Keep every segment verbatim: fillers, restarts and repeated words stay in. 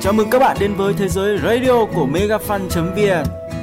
Chào mừng các bạn đến với thế giới radio của megafan chấm vn.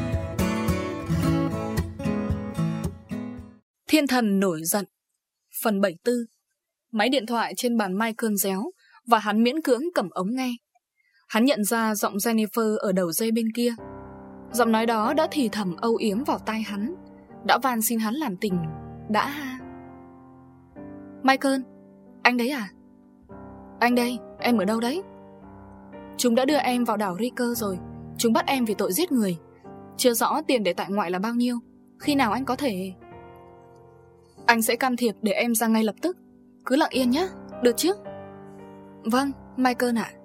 Thiên thần nổi giận. Phần bảy mươi tư. Máy điện thoại trên bàn Michael réo và hắn miễn cưỡng cầm ống nghe. Hắn nhận ra giọng Jennifer ở đầu dây bên kia. Giọng nói đó đã thì thầm âu yếm vào tai hắn, đã van xin hắn làm tình. Đã. Michael, anh đấy à? Anh đây, em ở đâu đấy? Chúng đã đưa em vào đảo Riker rồi. Chúng bắt em vì tội giết người. Chưa rõ tiền để tại ngoại là bao nhiêu. Khi nào anh có thể... Anh sẽ can thiệp để em ra ngay lập tức. Cứ lặng yên nhé, được chứ? Vâng, Michael ạ.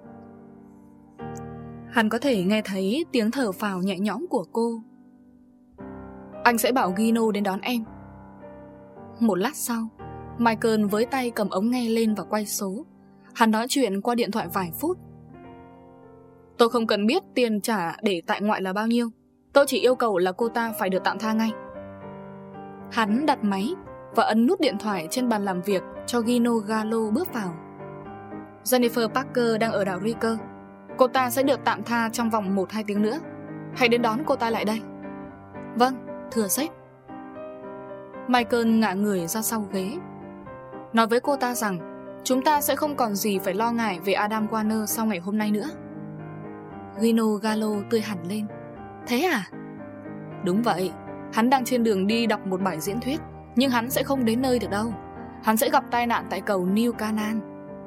Hắn có thể nghe thấy tiếng thở phào nhẹ nhõm của cô. Anh sẽ bảo Gino đến đón em. Một lát sau, Michael với tay cầm ống nghe lên và quay số. Hắn nói chuyện qua điện thoại vài phút. Tôi không cần biết tiền trả để tại ngoại là bao nhiêu. Tôi chỉ yêu cầu là cô ta phải được tạm tha ngay. Hắn đặt máy và ấn nút điện thoại trên bàn làm việc cho Gino Gallo bước vào. Jennifer Parker đang ở đảo Riker. Cô ta sẽ được tạm tha trong vòng một hai tiếng nữa. Hãy đến đón cô ta lại đây. Vâng, thưa sếp. Michael ngả người ra sau ghế. Nói với cô ta rằng chúng ta sẽ không còn gì phải lo ngại về Adam Warner sau ngày hôm nay nữa. Gino Gallo tươi hẳn lên. Thế à? Đúng vậy. Hắn đang trên đường đi đọc một bài diễn thuyết, nhưng hắn sẽ không đến nơi được đâu. Hắn sẽ gặp tai nạn tại cầu New Canaan.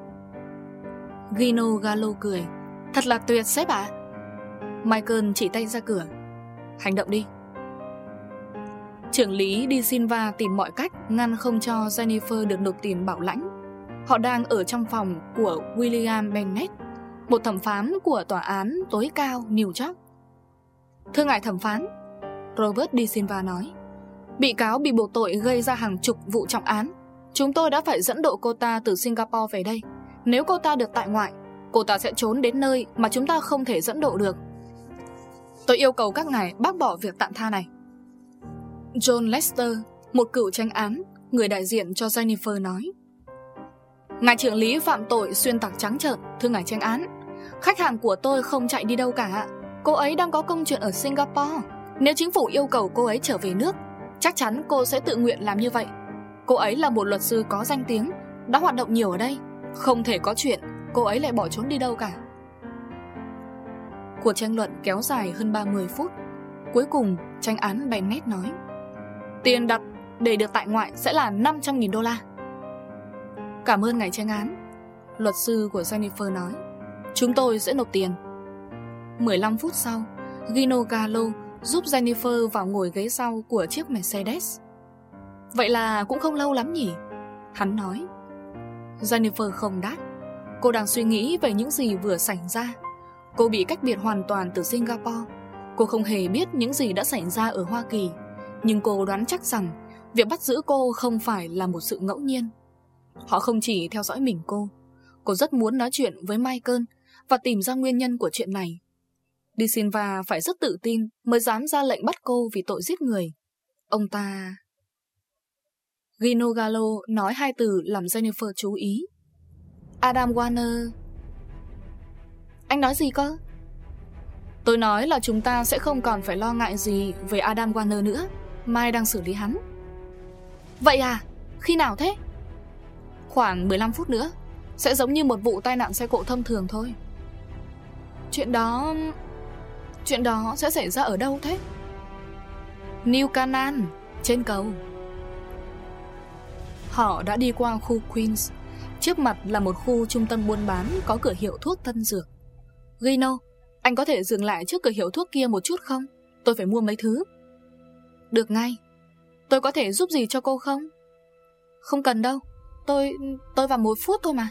Gino Gallo cười. Thật là tuyệt sếp ạ. Michael chỉ tay ra cửa. Hành động đi. Trưởng lý Di Silva tìm mọi cách ngăn không cho Jennifer được nộp tiền bảo lãnh. Họ đang ở trong phòng của William Bennett, một thẩm phán của tòa án tối cao New York. Thưa ngài thẩm phán, Robert Di Silva nói, bị cáo bị buộc tội gây ra hàng chục vụ trọng án. Chúng tôi đã phải dẫn độ cô ta từ Singapore về đây. Nếu cô ta được tại ngoại, cô ta sẽ trốn đến nơi mà chúng ta không thể dẫn độ được. Tôi yêu cầu các ngài bác bỏ việc tạm tha này. John Lester, một cựu chánh án, người đại diện cho Jennifer nói, ngài trưởng lý phạm tội xuyên tạc trắng trợn. Thưa ngài chánh án, khách hàng của tôi không chạy đi đâu cả. Cô ấy đang có công chuyện ở Singapore. Nếu chính phủ yêu cầu cô ấy trở về nước, chắc chắn cô sẽ tự nguyện làm như vậy. Cô ấy là một luật sư có danh tiếng, đã hoạt động nhiều ở đây. Không thể có chuyện cô ấy lại bỏ trốn đi đâu cả. Cuộc tranh luận kéo dài hơn ba mươi phút. Cuối cùng chánh án Bennett nói, tiền đặt để được tại ngoại sẽ là năm trăm nghìn đô la. Cảm ơn ngài chánh án. Luật sư của Jennifer nói, chúng tôi sẽ nộp tiền. mười lăm phút sau, Gino Gallo giúp Jennifer vào ngồi ghế sau của chiếc Mercedes. Vậy là cũng không lâu lắm nhỉ? Hắn nói. Jennifer không đáp. Cô đang suy nghĩ về những gì vừa xảy ra. Cô bị cách biệt hoàn toàn từ Singapore. Cô không hề biết những gì đã xảy ra ở Hoa Kỳ. Nhưng cô đoán chắc rằng việc bắt giữ cô không phải là một sự ngẫu nhiên. Họ không chỉ theo dõi mình cô. Cô rất muốn nói chuyện với Michael và tìm ra nguyên nhân của chuyện này. Di Silva phải rất tự tin mới dám ra lệnh bắt cô vì tội giết người. Ông ta... Gino Gallo nói hai từ làm Jennifer chú ý. Adam Warner... Anh nói gì cơ? Tôi nói là chúng ta sẽ không còn phải lo ngại gì về Adam Warner nữa. Mai đang xử lý hắn. Vậy à? Khi nào thế? Khoảng mười lăm phút nữa. Sẽ giống như một vụ tai nạn xe cộ thông thường thôi. Chuyện đó... Chuyện đó sẽ xảy ra ở đâu thế? New Canaan, trên cầu. Họ đã đi qua khu Queens. Trước mặt là một khu trung tâm buôn bán có cửa hiệu thuốc tân dược. Gino, anh có thể dừng lại trước cửa hiệu thuốc kia một chút không? Tôi phải mua mấy thứ. Được ngay. Tôi có thể giúp gì cho cô không? Không cần đâu. Tôi... tôi vào một phút thôi mà.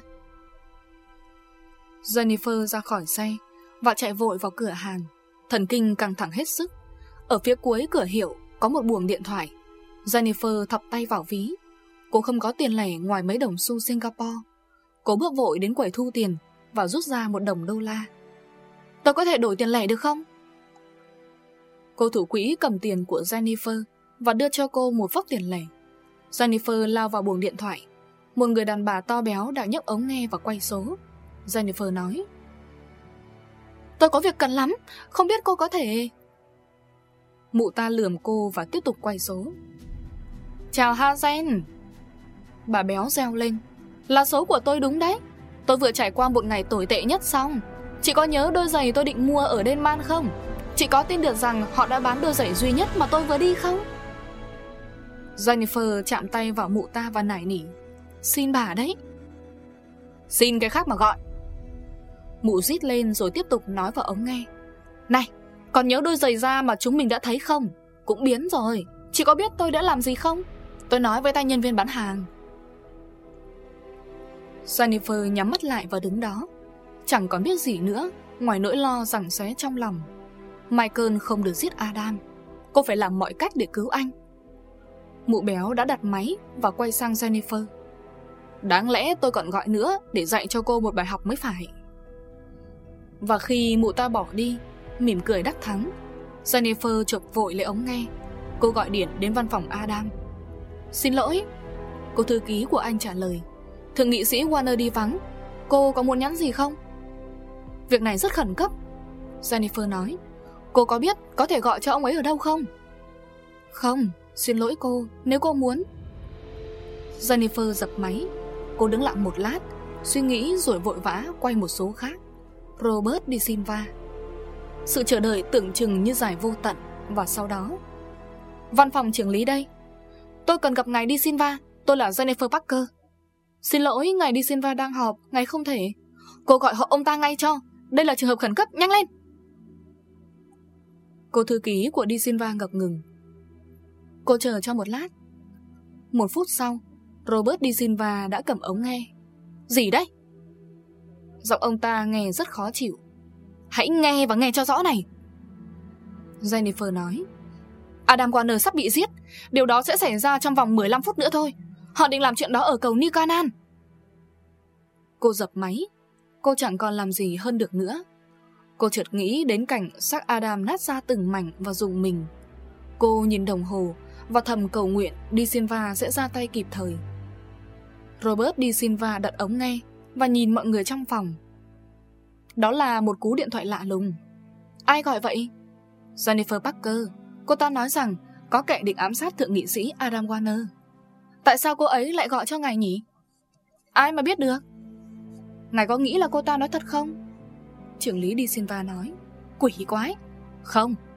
Jennifer ra khỏi xe và chạy vội vào cửa hàng. Thần kinh căng thẳng hết sức. Ở phía cuối cửa hiệu có một buồng điện thoại. Jennifer thọc tay vào ví. Cô không có tiền lẻ ngoài mấy đồng xu Singapore. Cô bước vội đến quầy thu tiền và rút ra một đồng đô la. Tôi có thể đổi tiền lẻ được không? Cô thủ quỹ cầm tiền của Jennifer và đưa cho cô một vốc tiền lẻ. Jennifer lao vào buồng điện thoại. Một người đàn bà to béo đã nhấc ống nghe và quay số. Jennifer nói, Tôi có việc cần lắm, không biết cô có thể... Mụ ta lườm cô và tiếp tục quay số. Chào Hazen. Bà béo reo lên. Là số của tôi đúng đấy. Tôi vừa trải qua một ngày tồi tệ nhất xong. Chị có nhớ đôi giày tôi định mua ở Denman không? Chị có tin được rằng họ đã bán đôi giày duy nhất mà tôi vừa đi không? Jennifer chạm tay vào mụ ta và nài nỉ. Xin bà đấy. Xin cái khác mà gọi. Mụ rít lên rồi tiếp tục nói vào ống nghe. Này, còn nhớ đôi giày da mà chúng mình đã thấy không? Cũng biến rồi. Chị có biết tôi đã làm gì không? Tôi nói với tay nhân viên bán hàng. Jennifer nhắm mắt lại và đứng đó, chẳng còn biết gì nữa ngoài nỗi lo giằng xé trong lòng. Michael không được giết Adam. Cô phải làm mọi cách để cứu anh. Mụ béo đã đặt máy và quay sang Jennifer. Đáng lẽ tôi còn gọi nữa để dạy cho cô một bài học mới phải. Và khi mụ ta bỏ đi, mỉm cười đắc thắng, Jennifer chộp vội lấy ống nghe. Cô gọi điện đến văn phòng Adam. Xin lỗi, cô thư ký của anh trả lời. Thượng nghị sĩ Warner đi vắng. Cô có muốn nhắn gì không? Việc này rất khẩn cấp, Jennifer nói. Cô có biết có thể gọi cho ông ấy ở đâu không? Không, xin lỗi cô, nếu cô muốn. Jennifer dập máy. Cô đứng lặng một lát, suy nghĩ rồi vội vã quay một số khác. Robert De Silva. Sự chờ đợi tưởng chừng như dài vô tận. Và sau đó, văn phòng trưởng lý đây. Tôi cần gặp ngài De Silva. Tôi là Jennifer Parker. Xin lỗi, ngài De Silva đang họp, ngài không thể. Cô gọi họ ông ta ngay cho. Đây là trường hợp khẩn cấp, nhanh lên. Cô thư ký của De Silva ngập ngừng. Cô chờ cho một lát. Một phút sau, Robert De Silva đã cầm ống nghe. Gì đấy? Giọng ông ta nghe rất khó chịu. Hãy nghe và nghe cho rõ này, Jennifer nói. Adam Warner sắp bị giết. Điều đó sẽ xảy ra trong vòng mười lăm phút nữa thôi. Họ định làm chuyện đó ở cầu New Canaan. Cô dập máy. Cô chẳng còn làm gì hơn được nữa. Cô chợt nghĩ đến cảnh xác Adam nát ra từng mảnh và rùng mình. Cô nhìn đồng hồ và thầm cầu nguyện De Silva sẽ ra tay kịp thời. Robert De Silva đặt ống nghe và nhìn mọi người trong phòng. Đó là một cú điện thoại lạ lùng. Ai gọi vậy? Jennifer Parker. Cô ta nói rằng có kẻ định ám sát thượng nghị sĩ Adam Warner. Tại sao cô ấy lại gọi cho ngài nhỉ? Ai mà biết được. Ngài có nghĩ là cô ta nói thật không? Trưởng lý De Silva nói. Quỷ quái. Không,